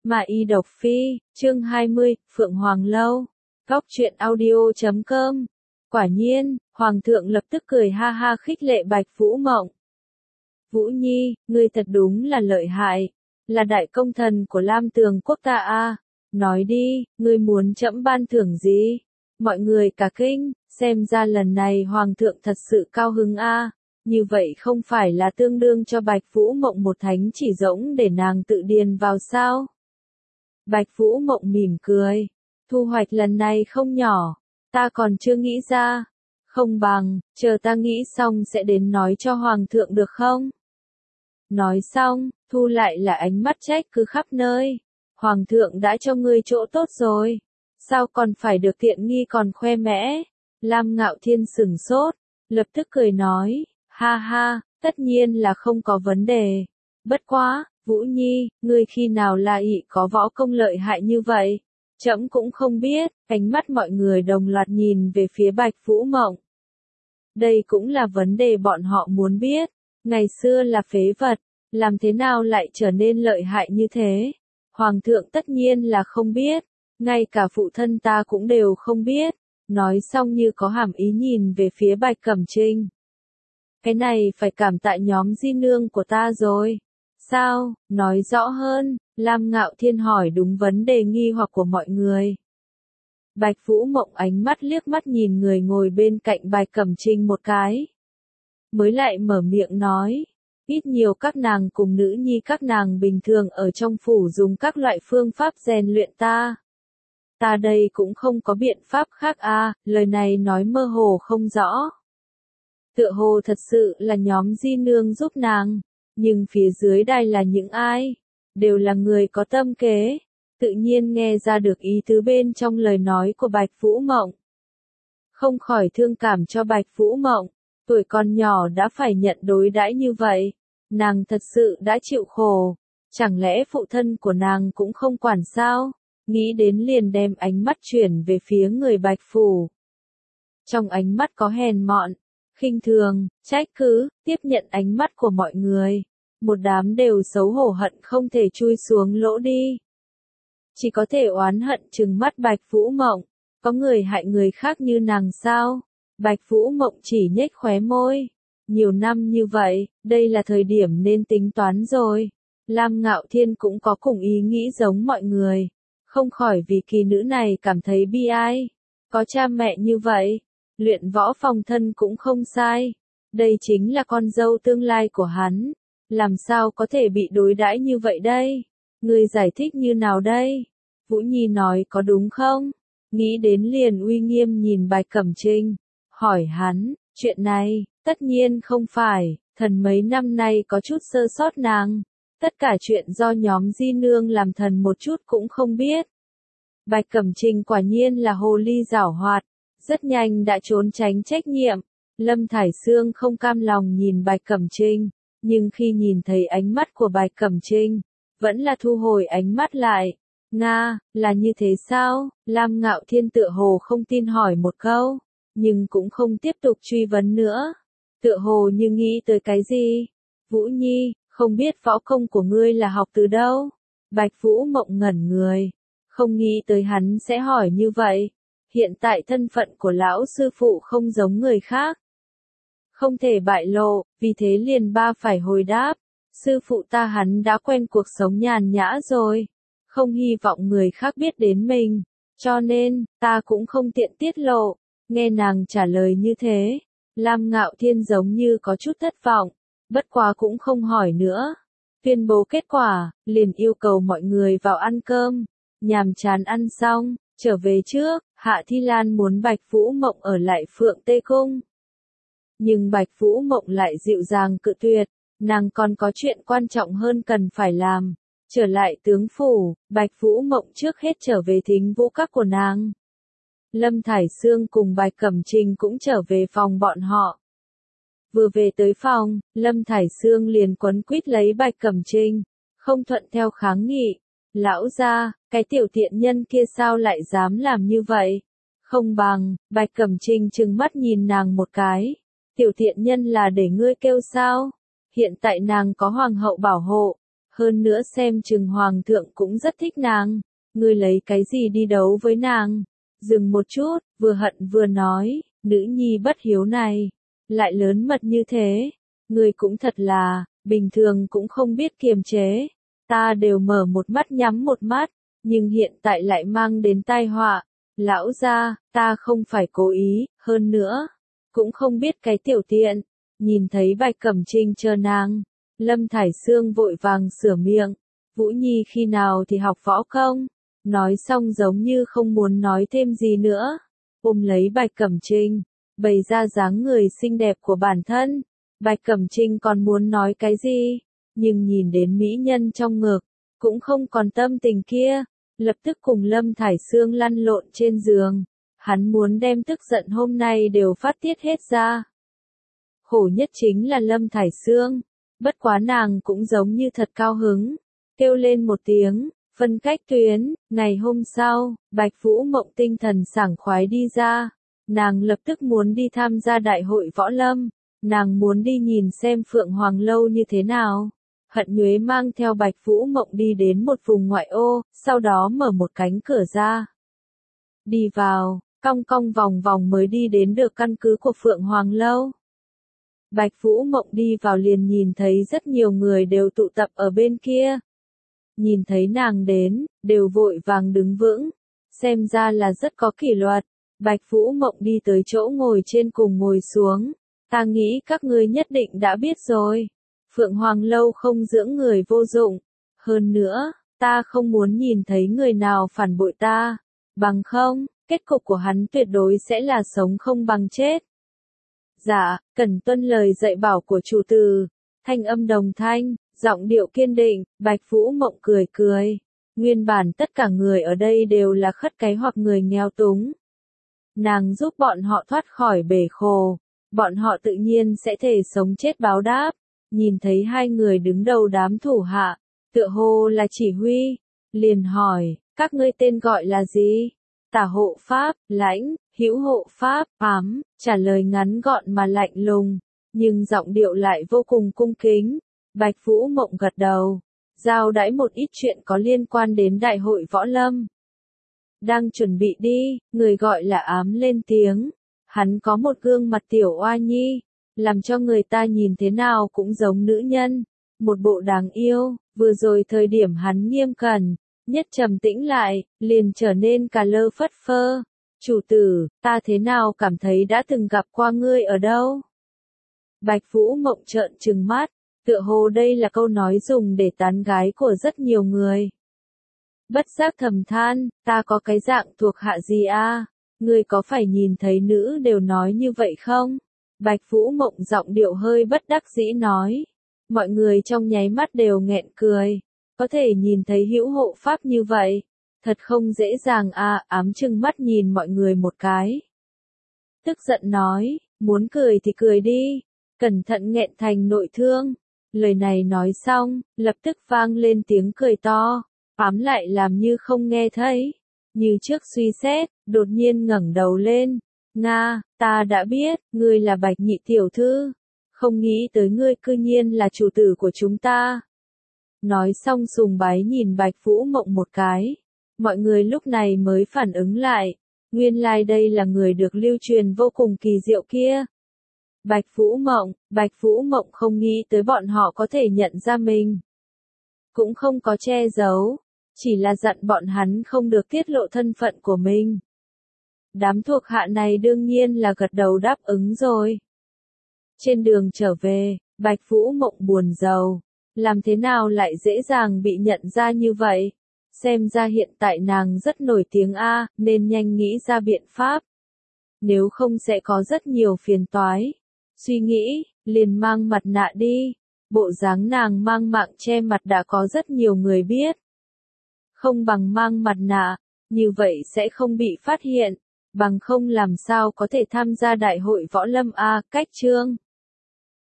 Mà y độc phi, chương 20, Phượng Hoàng Lâu. Góc truyện audio.com. Quả nhiên, Hoàng thượng lập tức cười ha ha khích lệ Bạch Vũ Mộng. Vũ Nhi, ngươi thật đúng là lợi hại, là đại công thần của Lam Tường quốc ta a. Nói đi, ngươi muốn trẫm ban thưởng gì? Mọi người cả kinh, xem ra lần này Hoàng thượng thật sự cao hứng a. Như vậy không phải là tương đương cho Bạch Vũ Mộng một thánh chỉ rỗng để nàng tự điền vào sao? Bạch Vũ Mộng mỉm cười, thu hoạch lần này không nhỏ, ta còn chưa nghĩ ra, không bằng, chờ ta nghĩ xong sẽ đến nói cho Hoàng thượng được không? Nói xong, thu lại là ánh mắt trách cứ khắp nơi, Hoàng thượng đã cho ngươi chỗ tốt rồi, sao còn phải được tiện nghi còn khoe mẽ? Lam Ngạo Thiên sửng sốt, lập tức cười nói, ha ha, tất nhiên là không có vấn đề, bất quá, Vũ Nhi, ngươi khi nào là ỷ có võ công lợi hại như vậy? Trẫm cũng không biết, ánh mắt mọi người đồng loạt nhìn về phía Bạch Vũ Mộng. Đây cũng là vấn đề bọn họ muốn biết, ngày xưa là phế vật, làm thế nào lại trở nên lợi hại như thế? Hoàng thượng tất nhiên là không biết, ngay cả phụ thân ta cũng đều không biết, nói xong như có hàm ý nhìn về phía Bạch Cẩm Trinh. Cái này phải cảm tạ nhóm di nương của ta rồi. Sao, nói rõ hơn, Lam Ngạo Thiên hỏi đúng vấn đề nghi hoặc của mọi người. Bạch Vũ Mộng ánh mắt liếc mắt nhìn người ngồi bên cạnh Bạch Cẩm Trinh một cái. Mới lại mở miệng nói, ít nhiều các nàng cùng nữ nhi các nàng bình thường ở trong phủ dùng các loại phương pháp rèn luyện ta. Ta đây cũng không có biện pháp khác a, lời này nói mơ hồ không rõ. Tựa hồ thật sự là nhóm di nương giúp nàng. Nhưng phía dưới đây là những ai? Đều là người có tâm kế. Tự nhiên nghe ra được ý tứ bên trong lời nói của Bạch Vũ Mộng. Không khỏi thương cảm cho Bạch Vũ Mộng. Tuổi còn nhỏ đã phải nhận đối đãi như vậy. Nàng thật sự đã chịu khổ. Chẳng lẽ phụ thân của nàng cũng không quản sao? Nghĩ đến liền đem ánh mắt chuyển về phía người Bạch Phủ. Trong ánh mắt có hèn mọn, khinh thường, trách cứ, tiếp nhận ánh mắt của mọi người. Một đám đều xấu hổ hận không thể chui xuống lỗ đi. Chỉ có thể oán hận trừng mắt Bạch Vũ Mộng. Có người hại người khác như nàng sao? Bạch Vũ Mộng chỉ nhếch khóe môi. Nhiều năm như vậy, đây là thời điểm nên tính toán rồi. Lam Ngạo Thiên cũng có cùng ý nghĩ giống mọi người. Không khỏi vì kỳ nữ này cảm thấy bi ai. Có cha mẹ như vậy. Luyện võ phòng thân cũng không sai. Đây chính là con dâu tương lai của hắn. Làm sao có thể bị đối đãi như vậy đây? Ngươi giải thích như nào đây? Vũ Nhi nói có đúng không? Nghĩ đến liền uy nghiêm nhìn Bạch Cẩm Trinh. Hỏi hắn, chuyện này, tất nhiên không phải, thần mấy năm nay có chút sơ sót nàng. Tất cả chuyện do nhóm di nương làm thần một chút cũng không biết. Bạch Cẩm Trinh quả nhiên là hồ ly giảo hoạt. Rất nhanh đã trốn tránh trách nhiệm. Lâm Thải Sương không cam lòng nhìn Bạch Cẩm Trinh, nhưng khi nhìn thấy ánh mắt của Bạch Cẩm Trinh, vẫn là thu hồi ánh mắt lại. Nga, là như thế sao? Lam Ngạo Thiên tựa hồ không tin hỏi một câu, nhưng cũng không tiếp tục truy vấn nữa. Tựa hồ như nghĩ tới cái gì? Vũ Nhi, không biết võ công của ngươi là học từ đâu? Bạch Vũ Mộng ngẩn người, không nghĩ tới hắn sẽ hỏi như vậy. Hiện tại thân phận của lão sư phụ không giống người khác. Không thể bại lộ, vì thế liền phải hồi đáp. Sư phụ ta hắn đã quen cuộc sống nhàn nhã rồi. Không hy vọng người khác biết đến mình. Cho nên, ta cũng không tiện tiết lộ. Nghe nàng trả lời như thế. Lam Ngạo Thiên giống như có chút thất vọng. Bất quá cũng không hỏi nữa. Tuyên bố kết quả, liền yêu cầu mọi người vào ăn cơm. Nhàm chán ăn xong, trở về trước. Hạ Thi Lan muốn Bạch Vũ Mộng ở lại Phượng Tê Cung. Nhưng Bạch Vũ Mộng lại dịu dàng cự tuyệt, nàng còn có chuyện quan trọng hơn cần phải làm. Trở lại tướng phủ, Bạch Vũ Mộng trước hết trở về thính vũ các của nàng. Lâm Thải Sương cùng Bạch Cẩm Trinh cũng trở về phòng bọn họ. Vừa về tới phòng, Lâm Thải Sương liền quấn quýt lấy Bạch Cẩm Trinh, không thuận theo kháng nghị. Lão gia, cái tiểu tiện nhân kia sao lại dám làm như vậy? Không bằng, Bạch Cẩm Trinh trừng mắt nhìn nàng một cái. Tiểu tiện nhân là để ngươi kêu sao? Hiện tại nàng có hoàng hậu bảo hộ. Hơn nữa xem chừng hoàng thượng cũng rất thích nàng, ngươi lấy cái gì đi đấu với nàng? Dừng một chút, vừa hận vừa nói, nữ nhi bất hiếu này, lại lớn mật như thế, ngươi cũng thật là, bình thường cũng không biết kiềm chế, ta đều mở một mắt nhắm một mắt, nhưng hiện tại lại mang đến tai họa. Lão gia, ta không phải cố ý, hơn nữa, cũng không biết cái tiểu tiện. Nhìn thấy Bạch Cẩm Trinh chờ nàng, Lâm Thải Sương vội vàng sửa miệng, Vũ Nhi khi nào thì học võ công, nói xong giống như không muốn nói thêm gì nữa, ôm lấy Bạch Cẩm Trinh, bày ra dáng người xinh đẹp của bản thân. Bạch Cẩm Trinh còn muốn nói cái gì, nhưng nhìn đến mỹ nhân trong ngực, cũng không còn tâm tình kia, lập tức cùng Lâm Thải Sương lăn lộn trên giường. Hắn muốn đem tức giận hôm nay đều phát tiết hết ra. Khổ nhất chính là Lâm Thải Sương, bất quá nàng cũng giống như thật cao hứng, kêu lên một tiếng, phân cách tuyến. Ngày hôm sau, Bạch Vũ Mộng tinh thần sảng khoái đi ra, nàng lập tức muốn đi tham gia đại hội võ lâm, nàng muốn đi nhìn xem Phượng Hoàng Lâu như thế nào. Hận Nhuế mang theo Bạch Vũ Mộng đi đến một vùng ngoại ô, sau đó mở một cánh cửa ra. Đi vào, cong cong vòng vòng mới đi đến được căn cứ của Phượng Hoàng Lâu. Bạch Vũ Mộng đi vào liền nhìn thấy rất nhiều người đều tụ tập ở bên kia. Nhìn thấy nàng đến, đều vội vàng đứng vững, xem ra là rất có kỷ luật. Bạch Vũ Mộng đi tới chỗ ngồi trên cùng ngồi xuống. Ta nghĩ các ngươi nhất định đã biết rồi. Phượng Hoàng Lâu không dưỡng người vô dụng. Hơn nữa, ta không muốn nhìn thấy người nào phản bội ta. Bằng không, kết cục của hắn tuyệt đối sẽ là sống không bằng chết. Dạ, cần tuân lời dạy bảo của chủ tử. Thanh âm đồng thanh, giọng điệu kiên định, Bạch Vũ Mộng cười cười. Nguyên bản tất cả người ở đây đều là khất cái hoặc người nghèo túng. Nàng giúp bọn họ thoát khỏi bể khổ. Bọn họ tự nhiên sẽ thể sống chết báo đáp. Nhìn thấy hai người đứng đầu đám thủ hạ, tựa hồ là chỉ huy, liền hỏi, các ngươi tên gọi là gì? Tả hộ pháp, Lãnh, Hữu hộ pháp, Ám, trả lời ngắn gọn mà lạnh lùng, nhưng giọng điệu lại vô cùng cung kính. Bạch Vũ Mộng gật đầu, giao đãi một ít chuyện có liên quan đến đại hội võ lâm. Đang chuẩn bị đi, người gọi là Ám lên tiếng, hắn có một gương mặt tiểu oa nhi, làm cho người ta nhìn thế nào cũng giống nữ nhân, một bộ đáng yêu. Vừa rồi thời điểm hắn nghiêm cẩn, nhất trầm tĩnh lại, liền trở nên cà lơ phất phơ. Chủ tử, ta thế nào cảm thấy đã từng gặp qua ngươi ở đâu? Bạch Vũ Mộng trợn trừng mắt, tựa hồ đây là câu nói dùng để tán gái của rất nhiều người. Bất giác thầm than, ta có cái dạng thuộc hạ gì a? Ngươi có phải nhìn thấy nữ đều nói như vậy không? Bạch Vũ Mộng giọng điệu hơi bất đắc dĩ nói. Mọi người trong nháy mắt đều nghẹn cười. Có thể nhìn thấy Hữu hộ pháp như vậy. Thật không dễ dàng a. Ám trừng mắt nhìn mọi người một cái. Tức giận nói, muốn cười thì cười đi. Cẩn thận nghẹn thành nội thương. Lời này nói xong, lập tức vang lên tiếng cười to. Ám lại làm như không nghe thấy. Như trước suy xét, đột nhiên ngẩng đầu lên. Nga, ta đã biết, ngươi là Bạch nhị tiểu thư. Không nghĩ tới ngươi cư nhiên là chủ tử của chúng ta. Nói xong sùng bái nhìn Bạch Vũ Mộng một cái. Mọi người lúc này mới phản ứng lại. Nguyên lai đây là người được lưu truyền vô cùng kỳ diệu kia. Bạch Vũ Mộng không nghĩ tới bọn họ có thể nhận ra mình. Cũng không có che giấu. Chỉ là dặn bọn hắn không được tiết lộ thân phận của mình. Đám thuộc hạ này đương nhiên là gật đầu đáp ứng rồi. Trên đường trở về, Bạch Vũ Mộng buồn rầu. Làm thế nào lại dễ dàng bị nhận ra như vậy? Xem ra hiện tại nàng rất nổi tiếng a, nên nhanh nghĩ ra biện pháp. Nếu không sẽ có rất nhiều phiền toái. Suy nghĩ, liền mang mặt nạ đi. Bộ dáng nàng mang mạng che mặt đã có rất nhiều người biết. Không bằng mang mặt nạ, như vậy sẽ không bị phát hiện. Bằng không làm sao có thể tham gia đại hội võ lâm a. Cách chương